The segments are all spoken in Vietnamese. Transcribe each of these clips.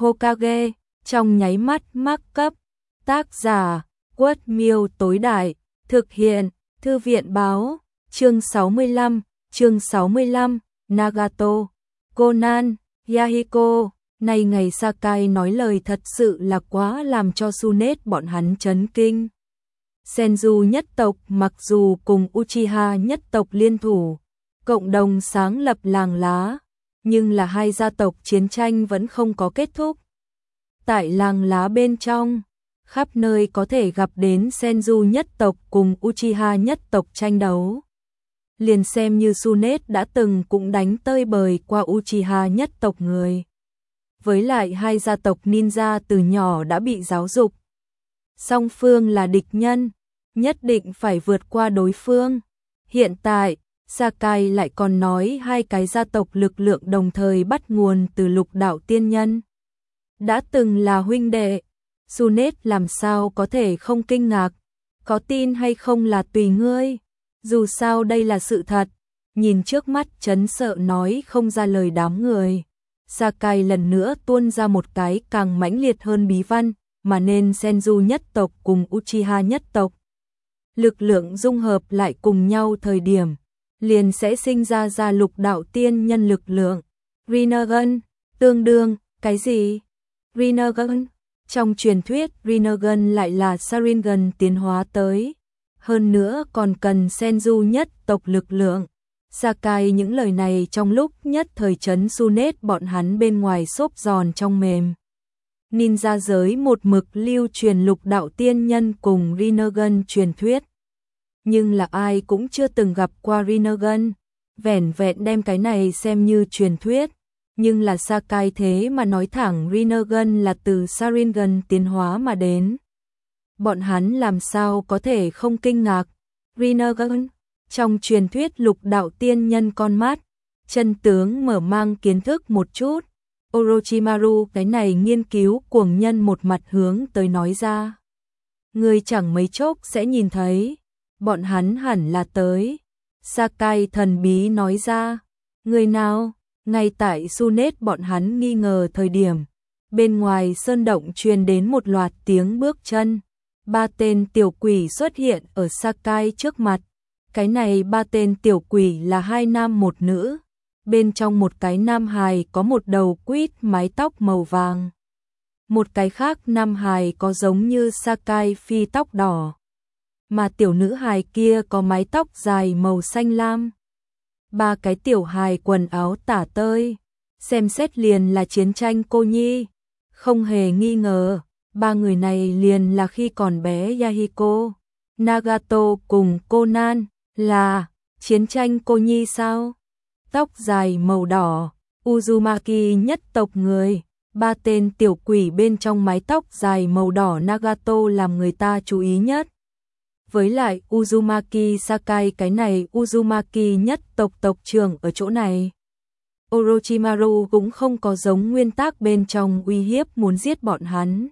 Hokage, trong nháy mắt mắc cấp. Tác giả, Quất Miêu tối đại, thực hiện, Thư viện báo, chương 65, Nagato, Conan, Yahiko. Này ngày Sakai nói lời thật sự là quá làm cho Tsunade bọn hắn chấn kinh. Senju nhất tộc mặc dù cùng Uchiha nhất tộc liên thủ, cộng đồng sáng lập làng lá, nhưng là hai gia tộc chiến tranh vẫn không có kết thúc. Tại làng lá bên trong, khắp nơi có thể gặp đến Senju nhất tộc cùng Uchiha nhất tộc tranh đấu. Liền xem như Tsunade đã từng cũng đánh tơi bời qua Uchiha nhất tộc người. Với lại hai gia tộc ninja từ nhỏ đã bị giáo dục. Song phương là địch nhân, nhất định phải vượt qua đối phương. Hiện tại, Sakai lại còn nói hai cái gia tộc lực lượng đồng thời bắt nguồn từ lục đạo tiên nhân. Đã từng là huynh đệ, Tsunade làm sao có thể không kinh ngạc, có tin hay không là tùy ngươi. Dù sao đây là sự thật, nhìn trước mắt chấn sợ nói không ra lời đám người. Sakai lần nữa tuôn ra một cái càng mãnh liệt hơn bí văn, mà nên Senju nhất tộc cùng Uchiha nhất tộc. Lực lượng dung hợp lại cùng nhau thời điểm, liền sẽ sinh ra lục đạo tiên nhân lực lượng. Rinnegan, tương đương, cái gì? Rinnegan, trong truyền thuyết Rinnegan lại là Sharingan tiến hóa tới. Hơn nữa còn cần Senju nhất tộc lực lượng. Sakai những lời này trong lúc nhất thời chấn Tsunade bọn hắn bên ngoài xốp giòn trong mềm. Ninja giới một mực lưu truyền lục đạo tiên nhân cùng Rinnegan truyền thuyết. Nhưng là ai cũng chưa từng gặp qua Rinnegan, vẻn vẹn đem cái này xem như truyền thuyết. Nhưng là Sakai thế mà nói thẳng Rinnegan là từ Sharingan tiến hóa mà đến. Bọn hắn làm sao có thể không kinh ngạc. Rinnegan, trong truyền thuyết lục đạo tiên nhân con mắt, chân tướng mở mang kiến thức một chút. Orochimaru cái này nghiên cứu cuồng nhân một mặt hướng tới nói ra. Người chẳng mấy chốc sẽ nhìn thấy, bọn hắn hẳn là tới. Sakai thần bí nói ra, người nào? Ngay tại Tsunade bọn hắn nghi ngờ thời điểm, bên ngoài sơn động truyền đến một loạt tiếng bước chân. Ba tên tiểu quỷ xuất hiện ở Sakai trước mặt. Cái này ba tên tiểu quỷ là hai nam một nữ. Bên trong một cái nam hài có một đầu quýt mái tóc màu vàng. Một cái khác nam hài có giống như Sakai phi tóc đỏ. Mà tiểu nữ hài kia có mái tóc dài màu xanh lam. Ba cái tiểu hài quần áo tả tơi, xem xét liền là chiến tranh cô nhi. Không hề nghi ngờ, ba người này liền là khi còn bé Yahiko, Nagato cùng Conan, là chiến tranh cô nhi sao? Tóc dài màu đỏ, Uzumaki nhất tộc người, ba tên tiểu quỷ bên trong mái tóc dài màu đỏ Nagato làm người ta chú ý nhất. Với lại Uzumaki Sakai cái này Uzumaki nhất tộc tộc trưởng ở chỗ này. Orochimaru cũng không có giống nguyên tắc bên trong uy hiếp muốn giết bọn hắn.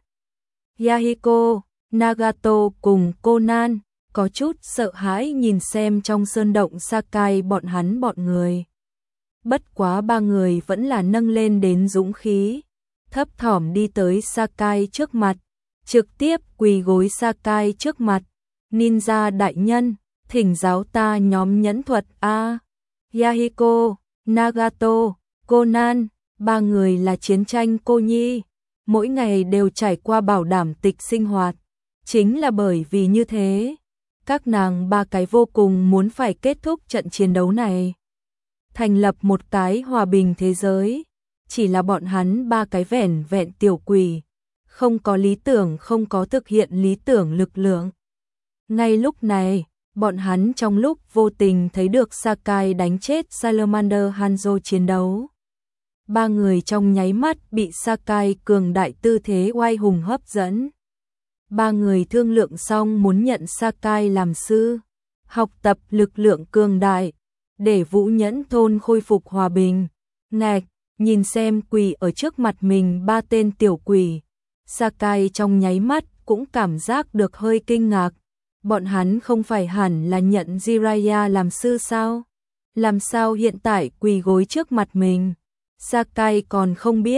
Yahiko, Nagato cùng Conan có chút sợ hãi nhìn xem trong sơn động Sakai bọn hắn bọn người. Bất quá ba người vẫn là nâng lên đến dũng khí, thấp thỏm đi tới Sakai trước mặt, trực tiếp quỳ gối Sakai trước mặt. Ninja đại nhân, thỉnh giáo ta nhóm nhẫn thuật a. Yahiko, Nagato, Conan, ba người là chiến tranh cô nhi, mỗi ngày đều trải qua bảo đảm tịch sinh hoạt. Chính là bởi vì như thế, các nàng ba cái vô cùng muốn phải kết thúc trận chiến đấu này, thành lập một cái hòa bình thế giới. Chỉ là bọn hắn ba cái vẻn vẹn tiểu quỷ, không có lý tưởng, không có thực hiện lý tưởng lực lượng. Ngay lúc này, bọn hắn trong lúc vô tình thấy được Sakai đánh chết Salamander Hanzo chiến đấu. Ba người trong nháy mắt bị Sakai cường đại tư thế oai hùng hấp dẫn. Ba người thương lượng xong muốn nhận Sakai làm sư, học tập lực lượng cường đại, để Vũ Nhẫn thôn khôi phục hòa bình. Ngạch, nhìn xem quỷ ở trước mặt mình ba tên tiểu quỷ, Sakai trong nháy mắt cũng cảm giác được hơi kinh ngạc. Bọn hắn không phải hẳn là nhận Jiraiya làm sư sao? Làm sao hiện tại quỳ gối trước mặt mình? Sakai còn không biết,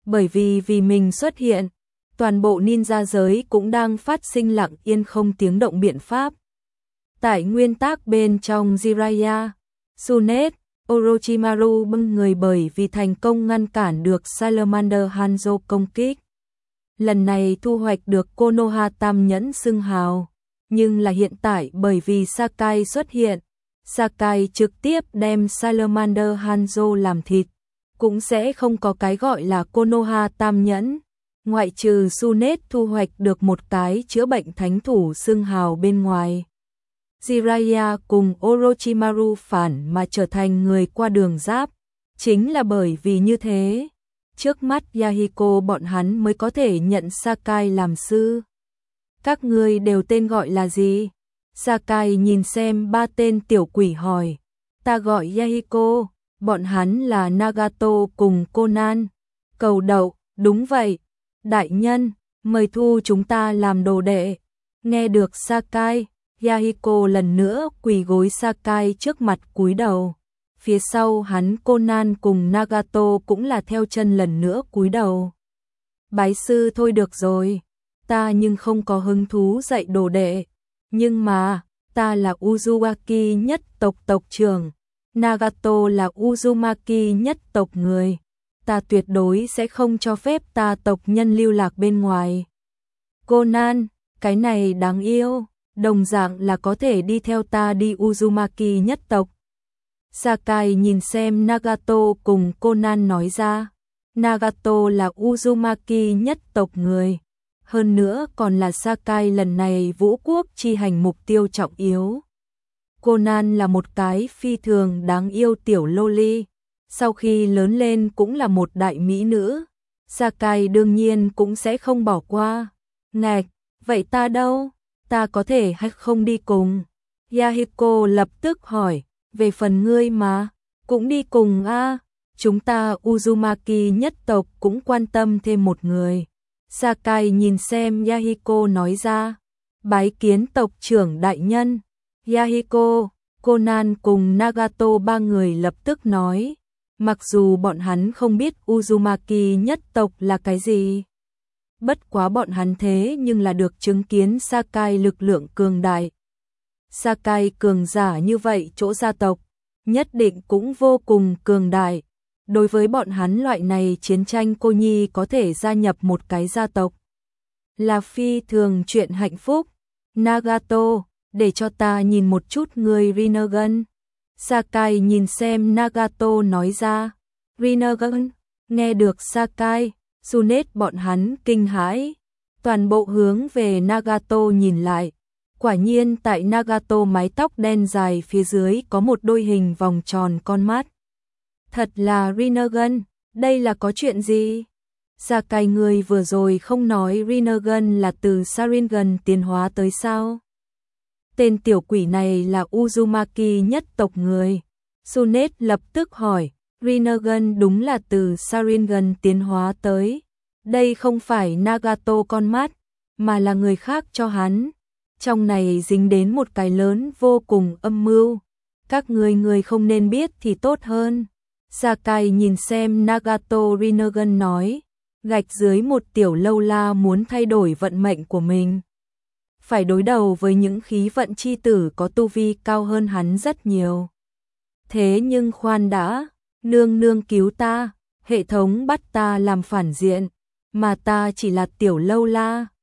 bởi vì mình xuất hiện, toàn bộ ninja giới cũng đang phát sinh lặng yên không tiếng động biện pháp. Tại nguyên tắc bên trong Jiraiya, Tsunade, Orochimaru bưng người bởi vì thành công ngăn cản được Salamander Hanzo công kích. Lần này thu hoạch được Konoha Tam Nhẫn xưng hào, nhưng là hiện tại bởi vì Sakai xuất hiện, Sakai trực tiếp đem Salamander Hanzo làm thịt, cũng sẽ không có cái gọi là Konoha Tam Nhẫn, ngoại trừ Tsunade thu hoạch được một cái chữa bệnh thánh thủ xưng hào bên ngoài. Jiraiya cùng Orochimaru phản mà trở thành người qua đường giáp, chính là bởi vì như thế, trước mắt Yahiko bọn hắn mới có thể nhận Sakai làm sư. Các ngươi đều tên gọi là gì? Sakai nhìn xem ba tên tiểu quỷ hỏi. Ta gọi Yahiko, bọn hắn là Nagato cùng Conan. Cầu đậu, đúng vậy. Đại nhân, mời thu chúng ta làm đồ đệ. Nghe được Sakai, Yahiko lần nữa quỳ gối Sakai trước mặt cúi đầu. Phía sau hắn Conan cùng Nagato cũng là theo chân lần nữa cúi đầu. Bái sư thôi được rồi, ta nhưng không có hứng thú dạy đồ đệ. Nhưng mà, ta là Uzumaki nhất tộc tộc trưởng, Nagato là Uzumaki nhất tộc người. Ta tuyệt đối sẽ không cho phép ta tộc nhân lưu lạc bên ngoài. Conan, cái này đáng yêu, đồng dạng là có thể đi theo ta đi Uzumaki nhất tộc. Sakai nhìn xem Nagato cùng Conan nói ra, Nagato là Uzumaki nhất tộc người, hơn nữa còn là Sakai lần này vũ quốc chi hành mục tiêu trọng yếu. Conan là một cái phi thường đáng yêu tiểu loli, sau khi lớn lên cũng là một đại mỹ nữ, Sakai đương nhiên cũng sẽ không bỏ qua. Ngạch, vậy ta đâu? Ta có thể hay không đi cùng? Yahiko lập tức hỏi, về phần ngươi mà, cũng đi cùng a. Chúng ta Uzumaki nhất tộc cũng quan tâm thêm một người. Sakai nhìn xem Yahiko nói ra, bái kiến tộc trưởng đại nhân. Yahiko, Conan cùng Nagato ba người lập tức nói, mặc dù bọn hắn không biết Uzumaki nhất tộc là cái gì. Bất quá bọn hắn thế nhưng là được chứng kiến Sakai lực lượng cường đại. Sakai cường giả như vậy chỗ gia tộc, nhất định cũng vô cùng cường đại. Đối với bọn hắn loại này chiến tranh cô nhi có thể gia nhập một cái gia tộc, là phi thường chuyện hạnh phúc. Nagato, để cho ta nhìn một chút người Rinnegan. Sakai nhìn xem Nagato nói ra. Rinnegan, nghe được Sakai, Tsunade bọn hắn kinh hãi, toàn bộ hướng về Nagato nhìn lại. Quả nhiên tại Nagato mái tóc đen dài phía dưới có một đôi hình vòng tròn con mắt. Thật là Rinnegan, đây là có chuyện gì? Sakai người vừa rồi không nói Rinnegan là từ Sharingan tiến hóa tới sao? Tên tiểu quỷ này là Uzumaki nhất tộc người. Tsunade lập tức hỏi, Rinnegan đúng là từ Sharingan tiến hóa tới. Đây không phải Nagato con mắt, mà là người khác cho hắn. Trong này dính đến một cái lớn vô cùng âm mưu. Các người không nên biết thì tốt hơn. Sakai nhìn xem Nagato Rinnegan nói, gạch dưới một tiểu lâu la muốn thay đổi vận mệnh của mình. Phải đối đầu với những khí vận chi tử có tu vi cao hơn hắn rất nhiều. Thế nhưng khoan đã, nương nương cứu ta, hệ thống bắt ta làm phản diện, mà ta chỉ là tiểu lâu la,